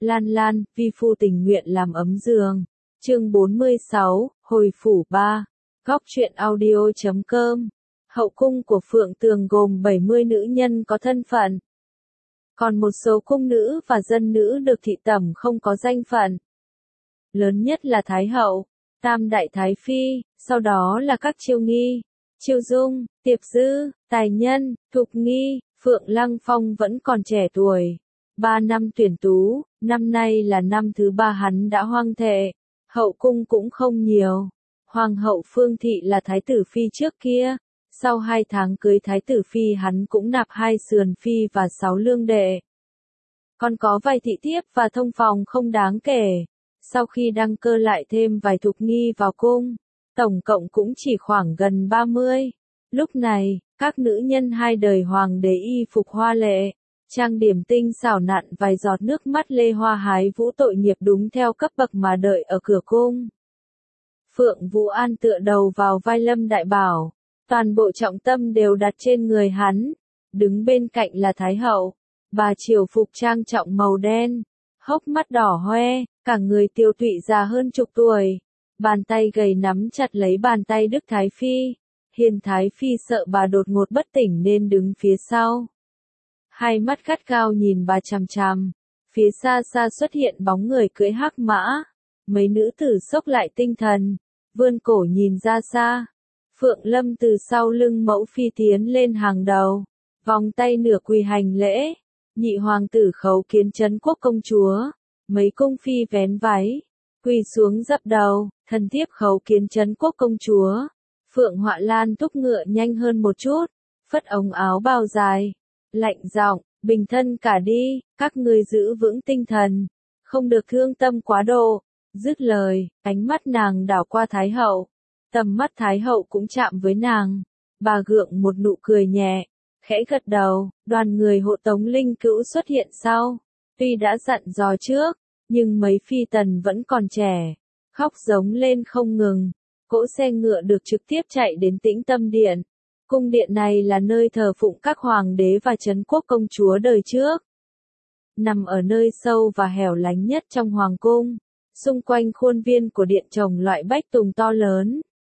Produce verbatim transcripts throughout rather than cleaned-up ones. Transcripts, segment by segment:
Lan Lan, vi phu tình nguyện làm ấm giường. Chương bốn mươi sáu, hồi phủ ba. Góc truyện audio chấm com. Hậu cung của Phượng Tường gồm bảy mươi nữ nhân có thân phận. Còn một số cung nữ và dân nữ được thị tẩm không có danh phận. Lớn nhất là Thái Hậu, Tam Đại Thái Phi, sau đó là các Chiêu Nghi, Chiêu Dung, Tiệp Dư, Tài Nhân, Thục Nghi. Phượng Lăng Phong vẫn còn trẻ tuổi. Ba năm tuyển tú, năm nay là năm thứ ba hắn đã hoang thệ. Hậu cung cũng không nhiều. Hoàng hậu Phương Thị là Thái tử Phi trước kia. Sau hai tháng cưới Thái tử Phi hắn cũng nạp hai sườn Phi và sáu lương đệ. Còn có vài thị thiếp và thông phòng không đáng kể. Sau khi đăng cơ lại thêm vài Thục Nghi vào cung. Tổng cộng cũng chỉ khoảng gần ba mươi. Lúc này, các nữ nhân hai đời hoàng đế y phục hoa lệ, trang điểm tinh xảo nặn vài giọt nước mắt lê hoa hái vũ tội nghiệp đúng theo cấp bậc mà đợi ở cửa cung. Phượng Vũ An tựa đầu vào vai Lâm Đại Bảo, toàn bộ trọng tâm đều đặt trên người hắn. Đứng bên cạnh là Thái Hậu, bà triều phục trang trọng màu đen, hốc mắt đỏ hoe, cả người tiêu tụy già hơn chục tuổi. Bàn tay gầy nắm chặt lấy bàn tay Đức Thái Phi. Hiền Thái Phi sợ bà đột ngột bất tỉnh nên đứng phía sau. Hai mắt gắt gao nhìn bà chằm chằm. Phía xa xa xuất hiện bóng người cưỡi hắc mã. Mấy nữ tử sốc lại tinh thần, vươn cổ nhìn ra xa. Phượng Lâm từ sau lưng mẫu phi tiến lên hàng đầu, vòng tay nửa quỳ hành lễ. Nhị hoàng tử Khấu Kiến Trấn Quốc công chúa, mấy cung phi vén váy, quỳ xuống dập đầu. Thần thiếp Khấu Kiến Trấn Quốc công chúa. Phượng Họa Lan thúc ngựa nhanh hơn một chút, phất ống áo bào dài, lạnh giọng, bình thân cả đi, các ngươi giữ vững tinh thần, không được thương tâm quá độ. Dứt lời, ánh mắt nàng đảo qua Thái Hậu, tầm mắt Thái Hậu cũng chạm với nàng. Bà gượng một nụ cười nhẹ, khẽ gật đầu. Đoàn người hộ tống linh cữu xuất hiện sau. Tuy đã dặn dò trước, nhưng mấy phi tần vẫn còn trẻ, khóc giống lên không ngừng. Cỗ xe ngựa được trực tiếp chạy đến Tĩnh Tâm Điện. Cung điện này là nơi thờ phụng các hoàng đế và trấn quốc công chúa đời trước. Nằm ở nơi sâu và hẻo lánh nhất trong hoàng cung, xung quanh khuôn viên của điện trồng loại bách tùng to lớn.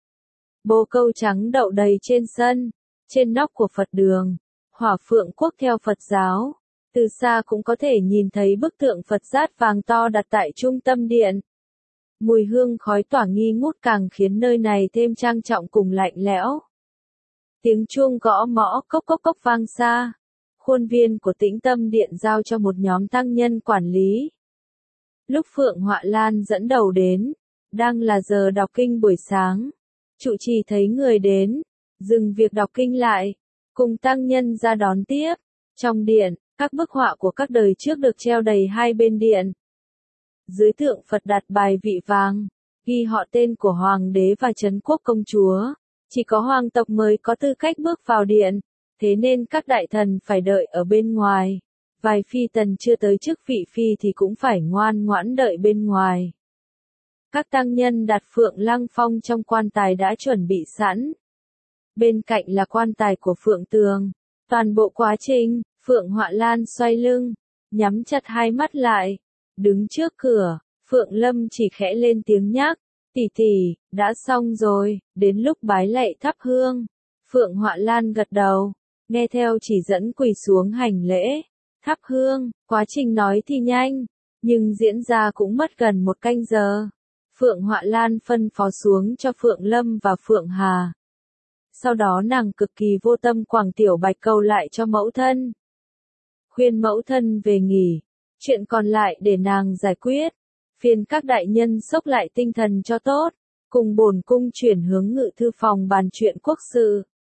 Bồ câu trắng đậu đầy trên sân, trên nóc của Phật đường, hỏa phượng quốc theo Phật giáo. Từ xa cũng có thể nhìn thấy bức tượng Phật dát vàng to đặt tại trung tâm điện. Mùi hương khói tỏa nghi ngút càng khiến nơi này thêm trang trọng cùng lạnh lẽo. Tiếng chuông gõ mõ cốc cốc cốc vang xa. Khuôn viên của Tĩnh Tâm Điện giao cho một nhóm tăng nhân quản lý. Lúc Phượng Họa Lan dẫn đầu đến, đang là giờ đọc kinh buổi sáng. Trụ trì thấy người đến, dừng việc đọc kinh lại, cùng tăng nhân ra đón tiếp. Trong điện, các bức họa của các đời trước được treo đầy hai bên điện. Dưới tượng Phật đặt bài vị vàng, ghi họ tên của hoàng đế và trấn quốc công chúa. Chỉ có hoàng tộc mới có tư cách bước vào điện, thế nên các đại thần phải đợi ở bên ngoài. Vài phi tần chưa tới chức vị phi thì cũng phải ngoan ngoãn đợi bên ngoài. Các tăng nhân đặt Phượng Lăng Phong trong quan tài đã chuẩn bị sẵn. Bên cạnh là quan tài của Phượng Tường. Toàn bộ quá trình, Phượng Họa Lan xoay lưng, nhắm chặt hai mắt lại. Đứng trước cửa, Phượng Lâm chỉ khẽ lên tiếng nhắc, tỷ tỷ, đã xong rồi, đến lúc bái lạy thắp hương. Phượng Họa Lan gật đầu, nghe theo chỉ dẫn quỳ xuống hành lễ, thắp hương. Quá trình nói thì nhanh, nhưng diễn ra cũng mất gần một canh giờ. Phượng Họa Lan phân phó xuống cho Phượng Lâm và Phượng Hà. Sau đó nàng cực kỳ vô tâm quẳng tiểu bạch cầu lại cho mẫu thân. Khuyên mẫu thân về nghỉ. Chuyện còn lại để nàng giải quyết. Phiền các đại nhân xốc lại tinh thần cho tốt. Cùng bổn cung chuyển hướng ngự thư phòng bàn chuyện quốc sự.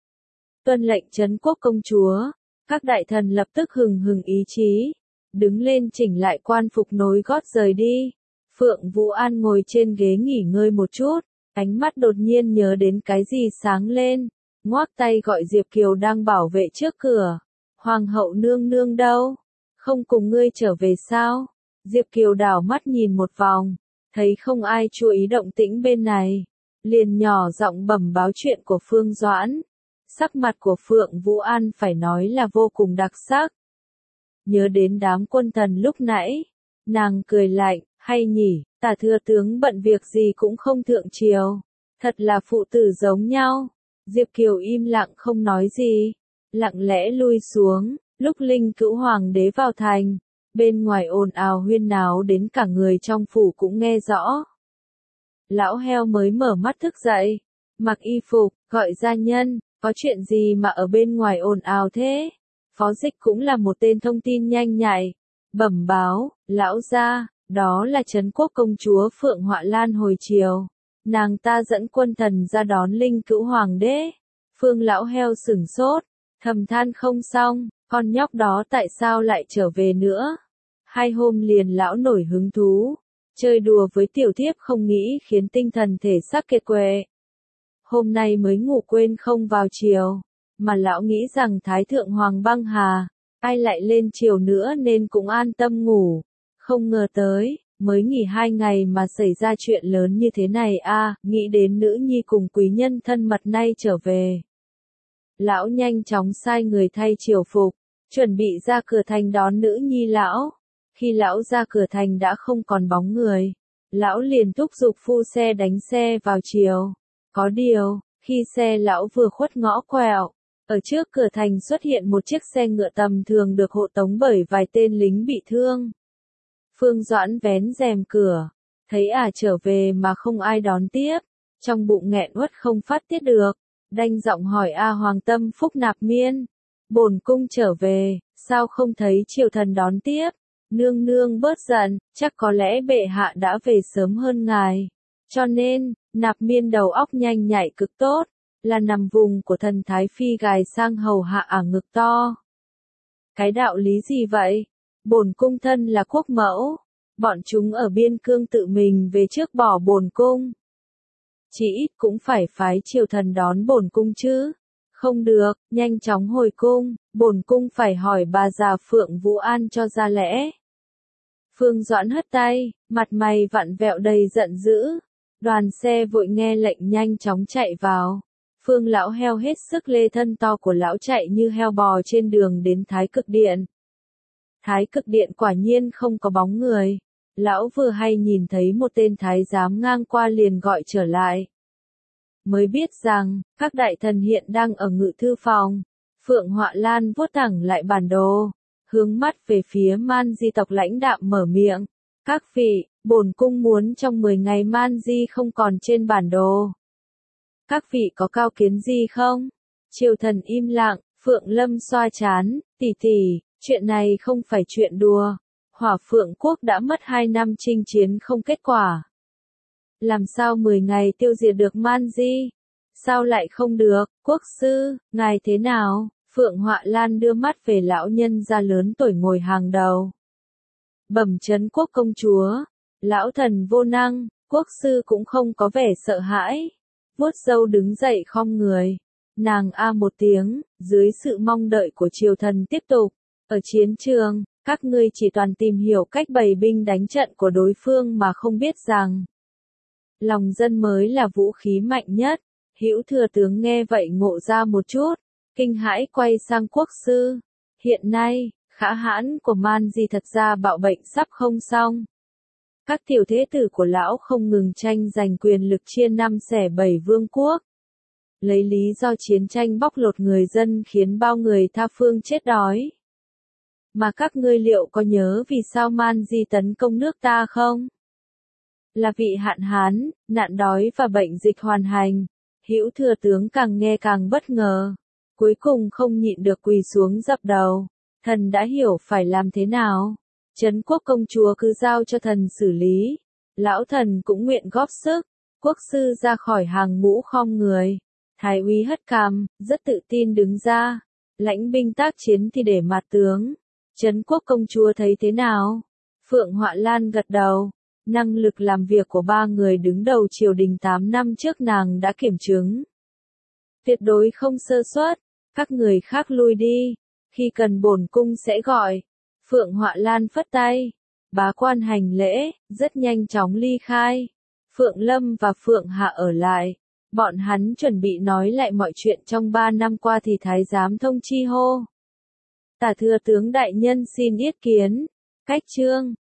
Tuân lệnh trấn quốc công chúa. Các đại thần lập tức hừng hừng ý chí. Đứng lên chỉnh lại quan phục nối gót rời đi. Phượng Vũ An ngồi trên ghế nghỉ ngơi một chút. Ánh mắt đột nhiên nhớ đến cái gì sáng lên. Ngoác tay gọi Diệp Kiều đang bảo vệ trước cửa. Hoàng hậu nương nương đâu? Không cùng ngươi trở về sao? Diệp Kiều đảo mắt nhìn một vòng, thấy không ai chú ý động tĩnh bên này, liền nhỏ giọng bẩm báo chuyện của Phương Doãn. Sắc mặt của Phượng Vũ An phải nói là vô cùng đặc sắc. Nhớ đến đám quân thần lúc nãy, Nàng cười lạnh, hay nhỉ, tả thừa tướng bận việc gì cũng không thượng triều. Thật là phụ tử giống nhau. Diệp Kiều im lặng không nói gì. Lặng lẽ lui xuống, lúc Linh Cữu Hoàng đế vào thành. Bên ngoài ồn ào huyên náo đến cả người trong phủ cũng nghe rõ. Lão heo mới mở mắt thức dậy. Mặc y phục, gọi gia nhân, có chuyện gì mà ở bên ngoài ồn ào thế? Phó Dịch cũng là một tên thông tin nhanh nhạy. Bẩm báo, lão gia, đó là Trấn Quốc công chúa Phượng Họa Lan hồi chiều. Nàng ta dẫn quân thần ra đón Linh Cữu Hoàng đế. Phương lão heo sửng sốt, thầm than không xong, con nhóc đó tại sao lại trở về nữa? Hai hôm liền lão nổi hứng thú, chơi đùa với tiểu thiếp không nghĩ khiến tinh thần thể xác kiệt quệ. Hôm nay mới ngủ quên không vào chiều, mà lão nghĩ rằng Thái Thượng Hoàng băng hà, ai lại lên chiều nữa nên cũng an tâm ngủ. Không ngờ tới, mới nghỉ hai ngày mà xảy ra chuyện lớn như thế này a, nghĩ đến nữ nhi cùng quý nhân thân mật nay trở về. Lão nhanh chóng sai người thay triều phục, chuẩn bị ra cửa thành đón nữ nhi lão. Khi lão ra cửa thành đã không còn bóng người, lão liền thúc giục phu xe đánh xe vào triều. Có điều, khi xe lão vừa khuất ngõ quẹo, ở trước cửa thành xuất hiện một chiếc xe ngựa tầm thường được hộ tống bởi vài tên lính bị thương. Phương Doãn vén rèm cửa, thấy ả trở về mà không ai đón tiếp, trong bụng nghẹn uất không phát tiết được, đanh giọng hỏi A Hoàng Tâm Phúc Nạp Miên, bổn cung trở về, sao không thấy triều thần đón tiếp? Nương nương bớt giận, chắc có lẽ bệ hạ đã về sớm hơn ngài. Cho nên, Nạp Miên đầu óc nhanh nhạy cực tốt, là nằm vùng của thần Thái Phi gài sang hầu hạ ả ngực to. Cái đạo lý gì vậy? Bổn cung thân là quốc mẫu, bọn chúng ở biên cương tự mình về trước bỏ bổn cung. Chỉ ít cũng phải phái triều thần đón bổn cung chứ. Không được, nhanh chóng hồi cung, bổn cung phải hỏi bà già Phượng Vũ An cho ra lẽ. Phương Doãn hất tay, mặt mày vặn vẹo đầy giận dữ. Đoàn xe vội nghe lệnh nhanh chóng chạy vào. Phương lão heo hết sức lê thân to của lão chạy như heo bò trên đường đến Thái Cực Điện. Thái Cực Điện quả nhiên không có bóng người. Lão vừa hay nhìn thấy một tên thái giám ngang qua liền gọi trở lại. Mới biết rằng, các đại thần hiện đang ở ngự thư phòng. Phượng Họa Lan vuốt thẳng lại bản đồ, hướng mắt về phía Man Di tộc lãnh đạm mở miệng. Các vị, bổn cung muốn trong mười ngày Man Di không còn trên bản đồ. Các vị có cao kiến gì không? Triều thần im lặng, Phượng Lâm xoa chán, tỷ tỷ, chuyện này không phải chuyện đùa. Hỏa Phượng quốc đã mất hai năm chinh chiến không kết quả. Làm sao mười ngày tiêu diệt được Man Di? Sao lại không được, quốc sư, ngài thế nào? Phượng Họa Lan đưa mắt về lão nhân gia lớn tuổi ngồi hàng đầu. Bẩm Trấn Quốc công chúa, lão thần vô năng, quốc sư cũng không có vẻ sợ hãi. Vuốt râu đứng dậy khom người. Nàng a một tiếng, dưới sự mong đợi của triều thần tiếp tục. Ở chiến trường, các ngươi chỉ toàn tìm hiểu cách bày binh đánh trận của đối phương mà không biết rằng lòng dân mới là vũ khí mạnh nhất. Hữu thừa tướng nghe vậy ngộ ra một chút, kinh hãi quay sang quốc sư. Hiện nay, khả hãn của Man Di thật ra bạo bệnh sắp không xong. Các tiểu thế tử của lão không ngừng tranh giành quyền lực chia năm xẻ bảy vương quốc. Lấy lý do chiến tranh bóc lột người dân khiến bao người tha phương chết đói. Mà các ngươi liệu có nhớ vì sao Man Di tấn công nước ta không? Là vị hạn hán, nạn đói và bệnh dịch hoàn hành. Hữu thừa tướng càng nghe càng bất ngờ. Cuối cùng không nhịn được quỳ xuống dập đầu. Thần đã hiểu phải làm thế nào. Trấn Quốc công chúa cứ giao cho thần xử lý. Lão thần cũng nguyện góp sức. Quốc sư ra khỏi hàng ngũ khom người. Thái úy hất cằm, rất tự tin đứng ra. Lãnh binh tác chiến thì để mặt tướng. Trấn Quốc công chúa thấy thế nào? Phượng Họa Lan gật đầu. Năng lực làm việc của ba người đứng đầu triều đình tám năm trước nàng đã kiểm chứng. Tuyệt đối không sơ suất. Các người khác lui đi. Khi cần bổn cung sẽ gọi. Phượng Họa Lan phất tay. Bá quan hành lễ, rất nhanh chóng ly khai. Phượng Lâm và Phượng Hạ ở lại. Bọn hắn chuẩn bị nói lại mọi chuyện trong ba năm qua thì thái giám thông chi hô. Tả thừa tướng đại nhân xin yết kiến. Cách chương.